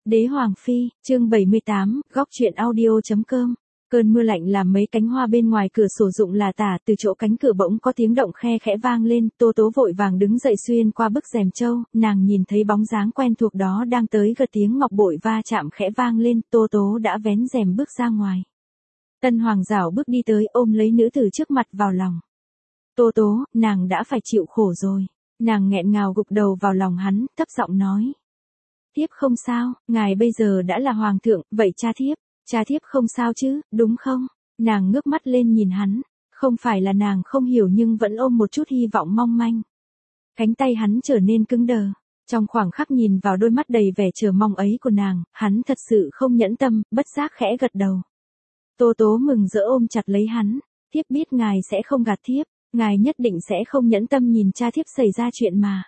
Đế Hoàng Phi, chương 78, góc truyện audio.com. Cơn mưa lạnh làm mấy cánh hoa bên ngoài cửa sổ rụng là tả, từ chỗ cánh cửa bỗng có tiếng động khe khẽ vang lên, Tô Tố vội vàng đứng dậy xuyên qua bức rèm trâu, nàng nhìn thấy bóng dáng quen thuộc đó đang tới gần, tiếng ngọc bội va chạm khẽ vang lên, Tô Tố đã vén rèm bước ra ngoài. Tân Hoàng rảo bước đi tới ôm lấy nữ tử trước mặt vào lòng. Tô Tố, nàng đã phải chịu khổ rồi. Nàng nghẹn ngào gục đầu vào lòng hắn, thấp giọng nói. Thiếp không sao, ngài bây giờ đã là hoàng thượng, vậy cha thiếp không sao chứ, đúng không? Nàng ngước mắt lên nhìn hắn, không phải là nàng không hiểu nhưng vẫn ôm một chút hy vọng mong manh. Cánh tay hắn trở nên cứng đờ, trong khoảng khắc nhìn vào đôi mắt đầy vẻ chờ mong ấy của nàng, hắn thật sự không nhẫn tâm, bất giác khẽ gật đầu. Tô Tố mừng rỡ ôm chặt lấy hắn, thiếp biết ngài sẽ không gạt thiếp, ngài nhất định sẽ không nhẫn tâm nhìn cha thiếp xảy ra chuyện mà.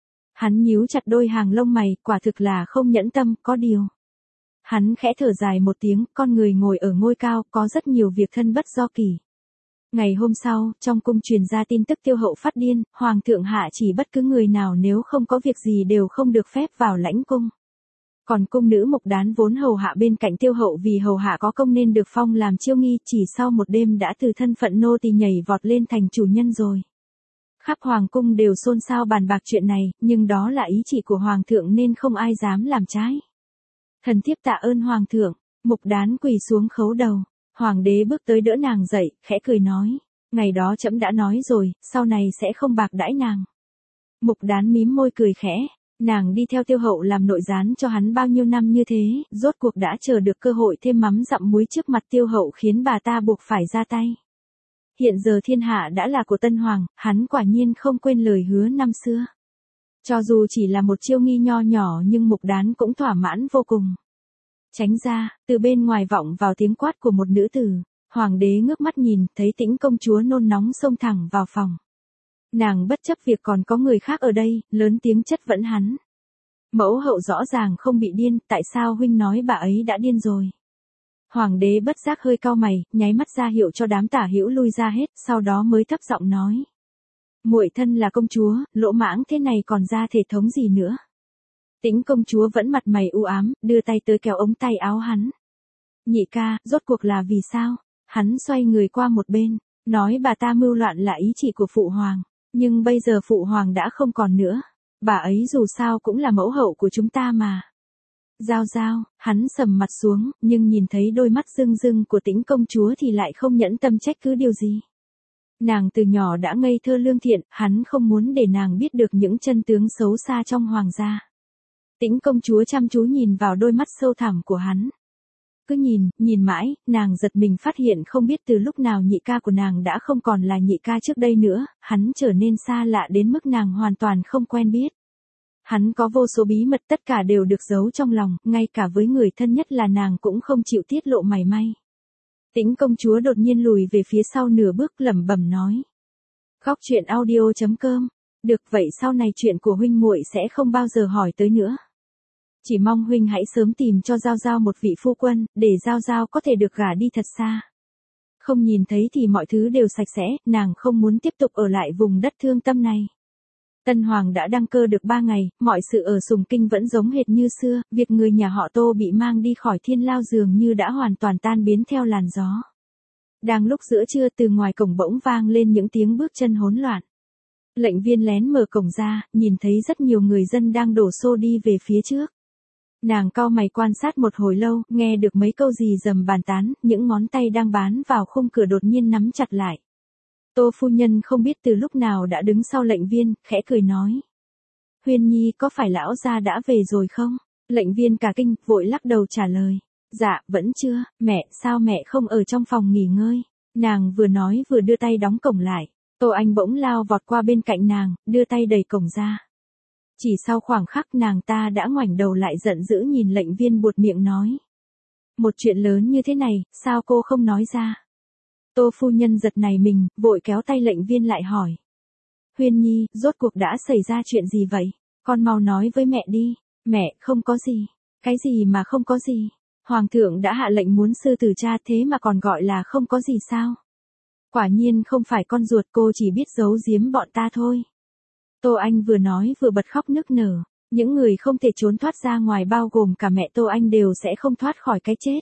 Hắn nhíu chặt đôi hàng lông mày, quả thực là không nhẫn tâm, có điều. Hắn khẽ thở dài một tiếng, con người ngồi ở ngôi cao, có rất nhiều việc thân bất do kỳ. Ngày hôm sau, trong cung truyền ra tin tức Tiêu Hậu phát điên, Hoàng thượng hạ chỉ bất cứ người nào nếu không có việc gì đều không được phép vào lãnh cung. Còn cung nữ Mục Đán vốn hầu hạ bên cạnh Tiêu Hậu vì hầu hạ có công nên được phong làm chiêu nghi, chỉ sau một đêm đã từ thân phận nô tỳ nhảy vọt lên thành chủ nhân rồi. Khắp hoàng cung đều xôn xao bàn bạc chuyện này, nhưng đó là ý chỉ của hoàng thượng nên không ai dám làm trái. Thần thiếp tạ ơn hoàng thượng. Mục Đán quỳ xuống khấu đầu. Hoàng đế bước tới đỡ nàng dậy, khẽ cười nói, ngày đó trẫm đã nói rồi, sau này sẽ không bạc đãi nàng. Mục Đán mím môi cười khẽ, nàng đi theo Tiêu Hậu làm nội gián cho hắn bao nhiêu năm như thế, rốt cuộc đã chờ được cơ hội thêm mắm dặm muối trước mặt Tiêu Hậu khiến bà ta buộc phải ra tay. Hiện giờ thiên hạ đã là của Tân Hoàng, hắn quả nhiên không quên lời hứa năm xưa. Cho dù chỉ là một chiêu nghi nho nhỏ nhưng Mục Đán cũng thỏa mãn vô cùng. Tránh ra, từ bên ngoài vọng vào tiếng quát của một nữ tử. Hoàng đế ngước mắt nhìn, thấy Tĩnh công chúa nôn nóng xông thẳng vào phòng. Nàng bất chấp việc còn có người khác ở đây, lớn tiếng chất vấn hắn. Mẫu hậu rõ ràng không bị điên, tại sao huynh nói bà ấy đã điên rồi? Hoàng đế bất giác hơi cau mày, nháy mắt ra hiệu cho đám tả hữu lui ra hết, sau đó mới thấp giọng nói. Muội thân là công chúa, lỗ mãng thế này còn ra thể thống gì nữa? Tĩnh công chúa vẫn mặt mày u ám, đưa tay tới kéo ống tay áo hắn. Nhị ca, rốt cuộc là vì sao? Hắn xoay người qua một bên, nói bà ta mưu loạn là ý chỉ của phụ hoàng, nhưng bây giờ phụ hoàng đã không còn nữa. Bà ấy dù sao cũng là mẫu hậu của chúng ta mà. Giao giao, hắn sầm mặt xuống, nhưng nhìn thấy đôi mắt rưng rưng của Tĩnh công chúa thì lại không nhẫn tâm trách cứ điều gì. Nàng từ nhỏ đã ngây thơ lương thiện, hắn không muốn để nàng biết được những chân tướng xấu xa trong hoàng gia. Tĩnh công chúa chăm chú nhìn vào đôi mắt sâu thẳm của hắn. Cứ nhìn mãi, nàng giật mình phát hiện không biết từ lúc nào nhị ca của nàng đã không còn là nhị ca trước đây nữa, hắn trở nên xa lạ đến mức nàng hoàn toàn không quen biết. Hắn có vô số bí mật tất cả đều được giấu trong lòng, ngay cả với người thân nhất là nàng cũng không chịu tiết lộ mảy may. Tĩnh công chúa đột nhiên lùi về phía sau nửa bước lẩm bẩm nói. Góc truyện audio.com. Được vậy sau này chuyện của huynh muội sẽ không bao giờ hỏi tới nữa. Chỉ mong huynh hãy sớm tìm cho Giao Giao một vị phu quân, để Giao Giao có thể được gả đi thật xa. Không nhìn thấy thì mọi thứ đều sạch sẽ, nàng không muốn tiếp tục ở lại vùng đất thương tâm này. Tân Hoàng đã đăng cơ được 3 ngày, mọi sự ở Sùng Kinh vẫn giống hệt như xưa, việc người nhà họ Tô bị mang đi khỏi Thiên Lao dường như đã hoàn toàn tan biến theo làn gió. Đang lúc giữa trưa từ ngoài cổng bỗng vang lên những tiếng bước chân hỗn loạn. Lệnh viên lén mở cổng ra, nhìn thấy rất nhiều người dân đang đổ xô đi về phía trước. Nàng cau mày quan sát một hồi lâu, nghe được mấy câu gì rầm bàn tán, những ngón tay đang bám vào khung cửa đột nhiên nắm chặt lại. Tô phu nhân không biết từ lúc nào đã đứng sau lệnh viên, khẽ cười nói. Huyên nhi có phải lão gia đã về rồi không? Lệnh viên cả kinh, vội lắc đầu trả lời. Dạ, vẫn chưa, mẹ, sao mẹ không ở trong phòng nghỉ ngơi? Nàng vừa nói vừa đưa tay đóng cổng lại. Tô Anh bỗng lao vọt qua bên cạnh nàng, đưa tay đẩy cổng ra. Chỉ sau khoảng khắc nàng ta đã ngoảnh đầu lại giận dữ nhìn lệnh viên buột miệng nói. Một chuyện lớn như thế này, sao cô không nói ra? Tô phu nhân giật nảy mình, vội kéo tay lệnh viên lại hỏi. Huyên nhi, rốt cuộc đã xảy ra chuyện gì vậy? Con mau nói với mẹ đi. Mẹ, không có gì. Cái gì mà không có gì? Hoàng thượng đã hạ lệnh muốn sư tử cha thế mà còn gọi là không có gì sao? Quả nhiên không phải con ruột, cô chỉ biết giấu giếm bọn ta thôi. Tô Anh vừa nói vừa bật khóc nức nở. Những người không thể trốn thoát ra ngoài bao gồm cả mẹ Tô Anh đều sẽ không thoát khỏi cái chết.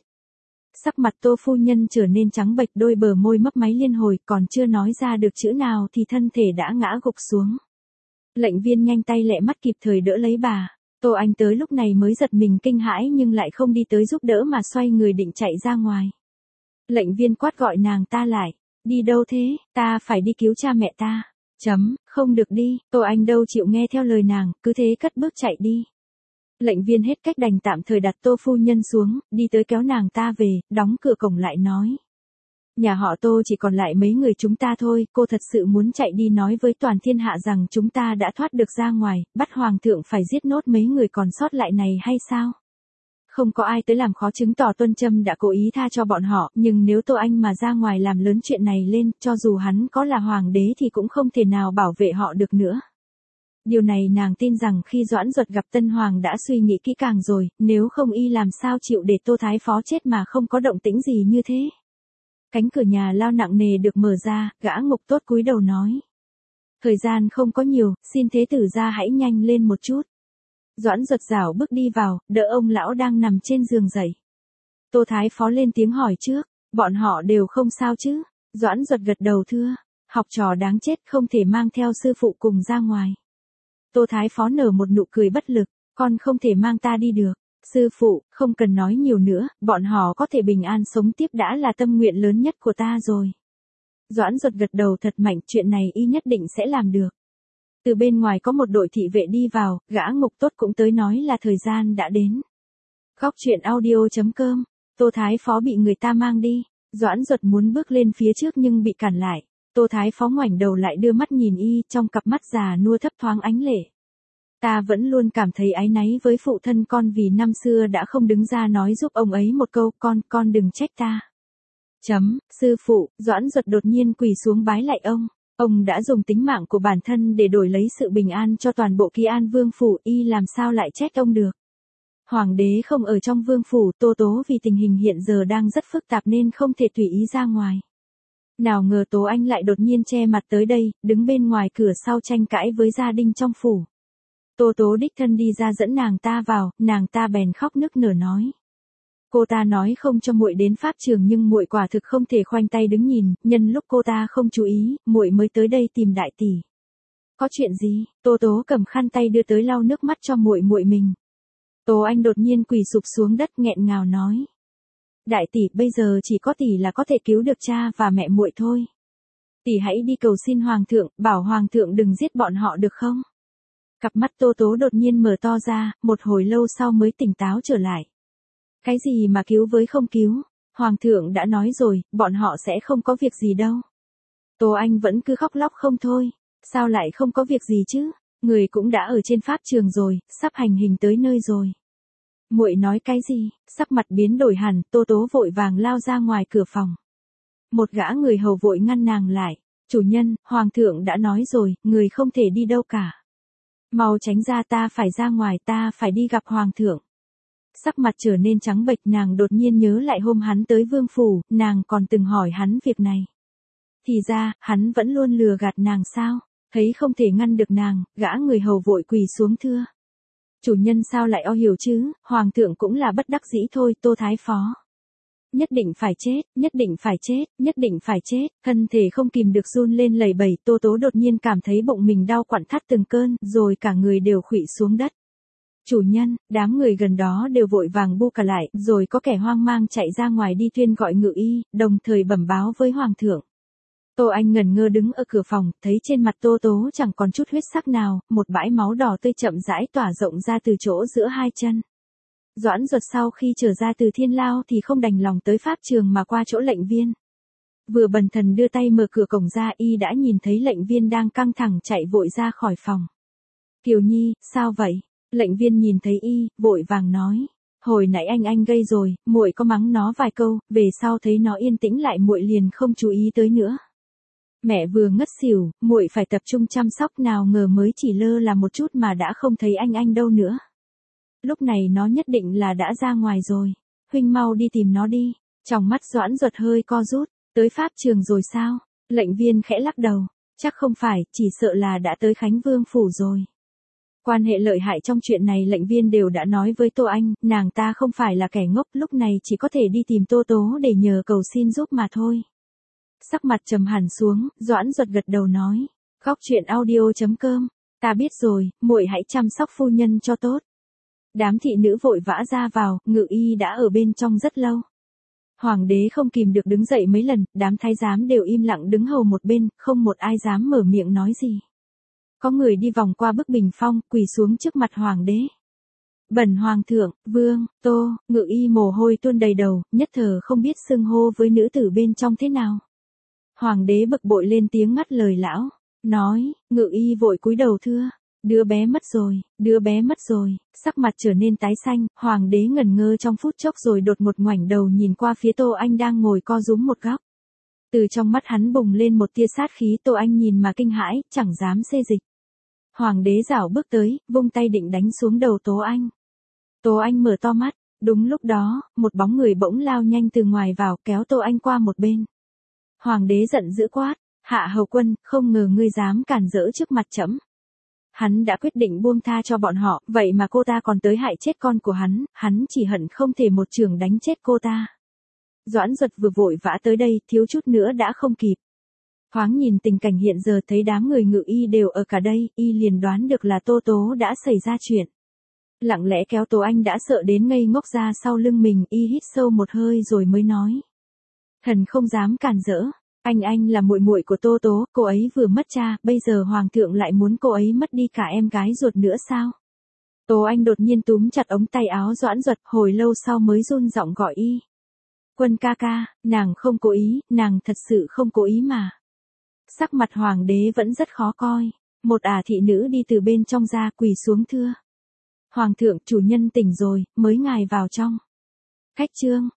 Sắc mặt Tô phu nhân trở nên trắng bệch, đôi bờ môi mấp máy liên hồi, còn chưa nói ra được chữ nào thì thân thể đã ngã gục xuống. Lệnh viên nhanh tay lẹ mắt kịp thời đỡ lấy bà. Tô Anh tới lúc này mới giật mình kinh hãi nhưng lại không đi tới giúp đỡ mà xoay người định chạy ra ngoài. Lệnh viên quát gọi nàng ta lại. Đi đâu thế, ta phải đi cứu cha mẹ ta. Không được đi, Tô Anh đâu chịu nghe theo lời nàng, cứ thế cất bước chạy đi. Lệnh viên hết cách đành tạm thời đặt Tô phu nhân xuống, đi tới kéo nàng ta về, đóng cửa cổng lại nói. Nhà họ Tô chỉ còn lại mấy người chúng ta thôi, cô thật sự muốn chạy đi nói với toàn thiên hạ rằng chúng ta đã thoát được ra ngoài, bắt hoàng thượng phải giết nốt mấy người còn sót lại này hay sao? Không có ai tới làm khó chứng tỏ Tuân Trâm đã cố ý tha cho bọn họ, nhưng nếu Tô Anh mà ra ngoài làm lớn chuyện này lên, cho dù hắn có là hoàng đế thì cũng không thể nào bảo vệ họ được nữa. Điều này nàng tin rằng khi Doãn Duật gặp Tân Hoàng đã suy nghĩ kỹ càng rồi, nếu không y làm sao chịu để Tô Thái Phó chết mà không có động tĩnh gì như thế. Cánh cửa nhà lao nặng nề được mở ra, gã Ngục Tốt cúi đầu nói. Thời gian không có nhiều, xin thế tử gia hãy nhanh lên một chút. Doãn Duật rảo bước đi vào, đỡ ông lão đang nằm trên giường dậy. Tô Thái Phó lên tiếng hỏi trước, bọn họ đều không sao chứ? Doãn Duật gật đầu thưa, học trò đáng chết không thể mang theo sư phụ cùng ra ngoài. Tô Thái Phó nở một nụ cười bất lực, con không thể mang ta đi được. Sư phụ, không cần nói nhiều nữa, bọn họ có thể bình an sống tiếp đã là tâm nguyện lớn nhất của ta rồi. Doãn Duật gật đầu thật mạnh, chuyện này y nhất định sẽ làm được. Từ bên ngoài có một đội thị vệ đi vào, gã Ngục Tốt cũng tới nói là thời gian đã đến. Góc truyện audio.com, Tô Thái Phó bị người ta mang đi, Doãn Duật muốn bước lên phía trước nhưng bị cản lại. Tô Thái Phó ngoảnh đầu lại đưa mắt nhìn y, trong cặp mắt già nua thấp thoáng ánh lệ. Ta vẫn luôn cảm thấy áy náy với phụ thân con vì năm xưa đã không đứng ra nói giúp ông ấy một câu, con đừng trách ta. Sư phụ, Doãn Duật đột nhiên quỳ xuống bái lại ông đã dùng tính mạng của bản thân để đổi lấy sự bình an cho toàn bộ Kỳ An Vương phủ, y làm sao lại trách ông được. Hoàng đế không ở trong vương phủ, Tô Tố vì tình hình hiện giờ đang rất phức tạp nên không thể tùy ý ra ngoài. Nào ngờ Tố Anh lại đột nhiên che mặt tới đây, đứng bên ngoài cửa sau tranh cãi với gia đình trong phủ. Tô Tố đích thân đi ra dẫn nàng ta vào, nàng ta bèn khóc nức nở nói. Cô ta nói không cho muội đến pháp trường nhưng muội quả thực không thể khoanh tay đứng nhìn, nhân lúc cô ta không chú ý, muội mới tới đây tìm đại tỷ. Có chuyện gì? Tô Tố cầm khăn tay đưa tới lau nước mắt cho muội mình. Tố Anh đột nhiên quỳ sụp xuống đất nghẹn ngào nói. Đại tỷ, bây giờ chỉ có tỷ là có thể cứu được cha và mẹ muội thôi. Tỷ hãy đi cầu xin hoàng thượng, bảo hoàng thượng đừng giết bọn họ được không? Cặp mắt Tô Tố đột nhiên mở to ra, một hồi lâu sau mới tỉnh táo trở lại. Cái gì mà cứu với không cứu? Hoàng thượng đã nói rồi, bọn họ sẽ không có việc gì đâu. Tô Anh vẫn cứ khóc lóc không thôi. Sao lại không có việc gì chứ? Người cũng đã ở trên pháp trường rồi, sắp hành hình tới nơi rồi. Muội nói cái gì? Sắc mặt biến đổi hẳn, Tô Tố vội vàng lao ra ngoài cửa phòng. Một gã người hầu vội ngăn nàng lại. Chủ nhân, hoàng thượng đã nói rồi, người không thể đi đâu cả. Mau tránh ra, ta phải ra ngoài, ta phải đi gặp hoàng thượng. Sắc mặt trở nên trắng bệch, nàng đột nhiên nhớ lại hôm hắn tới vương phủ, nàng còn từng hỏi hắn việc này. Thì ra, hắn vẫn luôn lừa gạt nàng sao? Thấy không thể ngăn được nàng, gã người hầu vội quỳ xuống thưa. Chủ nhân sao lại o hiểu chứ, hoàng thượng cũng là bất đắc dĩ thôi. Tô Thái Phó. Nhất định phải chết, nhất định phải chết, nhất định phải chết, thân thể không kìm được run lên lẩy bẩy. Tô Tố đột nhiên cảm thấy bụng mình đau quặn thắt từng cơn, rồi cả người đều khuỵu xuống đất. Chủ nhân, đám người gần đó đều vội vàng bu cả lại, rồi có kẻ hoang mang chạy ra ngoài đi tuyên gọi ngự y, đồng thời bẩm báo với hoàng thượng. Tô Anh ngẩn ngơ đứng ở cửa phòng, thấy trên mặt Tô Tố chẳng còn chút huyết sắc nào, một bãi máu đỏ tươi chậm rãi tỏa rộng ra từ chỗ giữa hai chân. Doãn Duật sau khi trở ra từ thiên lao thì không đành lòng tới pháp trường mà qua chỗ lệnh viên. Vừa bần thần đưa tay mở cửa cổng ra, y đã nhìn thấy lệnh viên đang căng thẳng chạy vội ra khỏi phòng. Kiều Nhi, sao vậy? Lệnh viên nhìn thấy y, vội vàng nói. Hồi nãy anh gây rồi, muội có mắng nó vài câu, về sau thấy nó yên tĩnh lại muội liền không chú ý tới nữa. Mẹ vừa ngất xỉu, muội phải tập trung chăm sóc, nào ngờ mới chỉ lơ là một chút mà đã không thấy anh đâu nữa. Lúc này nó nhất định là đã ra ngoài rồi. Huynh mau đi tìm nó đi. Trong mắt Doãn Duật hơi co rút. Tới pháp trường rồi sao? Lệnh viên khẽ lắc đầu. Chắc không phải, chỉ sợ là đã tới Khánh Vương phủ rồi. Quan hệ lợi hại trong chuyện này lệnh viên đều đã nói với Tô Anh, nàng ta không phải là kẻ ngốc, lúc này chỉ có thể đi tìm Tô Tố để nhờ cầu xin giúp mà thôi. Sắc mặt trầm hẳn xuống, Doãn Duật gật đầu nói. Góc chuyện audio.com, ta biết rồi, muội hãy chăm sóc phu nhân cho tốt. Đám thị nữ vội vã ra vào, Ngự Y đã ở bên trong rất lâu. Hoàng đế không kìm được đứng dậy mấy lần, đám thái giám đều im lặng đứng hầu một bên, không một ai dám mở miệng nói gì. Có người đi vòng qua bức bình phong, quỳ xuống trước mặt hoàng đế. Bẩm hoàng thượng, vương, Tô, Ngự Y mồ hôi tuôn đầy đầu, nhất thời không biết xưng hô với nữ tử bên trong thế nào. Hoàng đế bực bội lên tiếng ngắt lời lão, nói, Ngự Y vội cúi đầu thưa, đứa bé mất rồi, đứa bé mất rồi, sắc mặt trở nên tái xanh, hoàng đế ngẩn ngơ trong phút chốc rồi đột ngột ngoảnh đầu nhìn qua phía Tô Anh đang ngồi co rúm một góc. Từ trong mắt hắn bùng lên một tia sát khí, Tô Anh nhìn mà kinh hãi, chẳng dám xê dịch. Hoàng đế rảo bước tới, vung tay định đánh xuống đầu Tố Anh. Tố Anh mở to mắt, đúng lúc đó, một bóng người bỗng lao nhanh từ ngoài vào kéo Tô Anh qua một bên. Hoàng đế giận dữ quát, Hạ Hầu Quân, không ngờ ngươi dám cản rỡ trước mặt trẫm. Hắn đã quyết định buông tha cho bọn họ, vậy mà cô ta còn tới hại chết con của hắn chỉ hận không thể một chưởng đánh chết cô ta. Doãn Duật vừa vội vã tới đây, thiếu chút nữa đã không kịp. Thoáng nhìn tình cảnh hiện giờ thấy đám người Ngự Y đều ở cả đây, y liền đoán được là Tô Tố đã xảy ra chuyện. Lặng lẽ kéo Tố Anh đã sợ đến ngây ngốc ra sau lưng mình, y hít sâu một hơi rồi mới nói. Thần không dám cản rỡ, anh là muội muội của Tô Tố, cô ấy vừa mất cha, bây giờ hoàng thượng lại muốn cô ấy mất đi cả em gái ruột nữa sao? Tố Anh đột nhiên túm chặt ống tay áo Doãn Duật, hồi lâu sau mới run giọng gọi y. Quân ca ca, nàng không cố ý, nàng thật sự không cố ý mà. Sắc mặt hoàng đế vẫn rất khó coi. Một thị nữ đi từ bên trong ra quỳ xuống thưa. Hoàng thượng, chủ nhân tỉnh rồi, mới ngài vào trong. Khách trương,